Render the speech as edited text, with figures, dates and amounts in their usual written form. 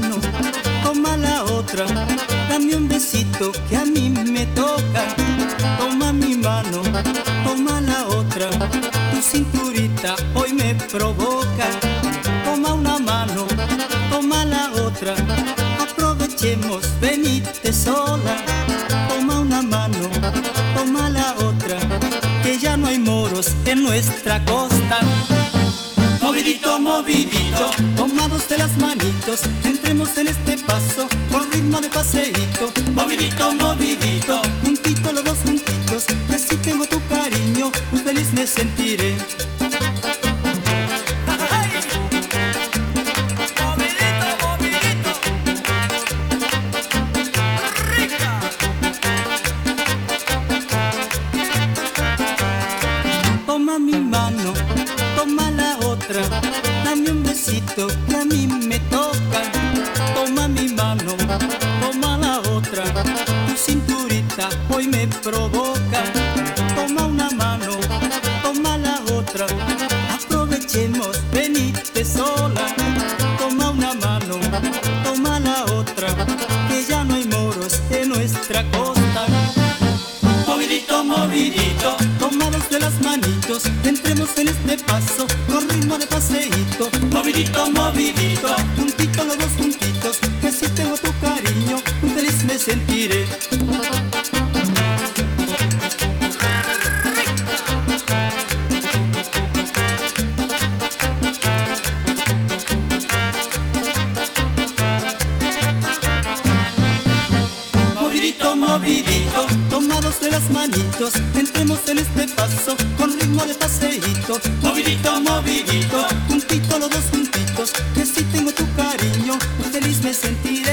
mano, toma la otra, dame un besito que a mí me toca. Toma mi mano, toma la otra, tu cinturita hoy me provoca. Toma una mano, toma la otra, aprovechemos, venite sola. Toma una mano, toma la otra, que ya no hay moros en nuestra costa. Movidito, movidito, tomados de las manitos, entremos en este paso con ritmo de paseíto. Movidito, movidito, juntito los dos juntitos, que si tengo tu cariño, muy feliz me sentiré. Toma mi mano, toma la otra, dame un besito que a mí me toca. Toma mi mano, toma la otra, tu cinturita hoy me provoca. Toma una mano, toma la otra, aprovechemos, venite sola. Toma una mano, toma la otra, que ya no hay moros en nuestra costa. Movidito, movidito, tomados de las manitos, entremos en este paso con ritmo de paseíto. Movidito, movidito, juntito los dos juntitos, que si tengo tu cariño, muy feliz me sentiré. Movidito, movidito, tomados de las manitos, entremos en este paso con ritmo de paseíto. Movidito, movidito, juntito los dos juntitos, que si tengo tu cariño, muy feliz me sentiré.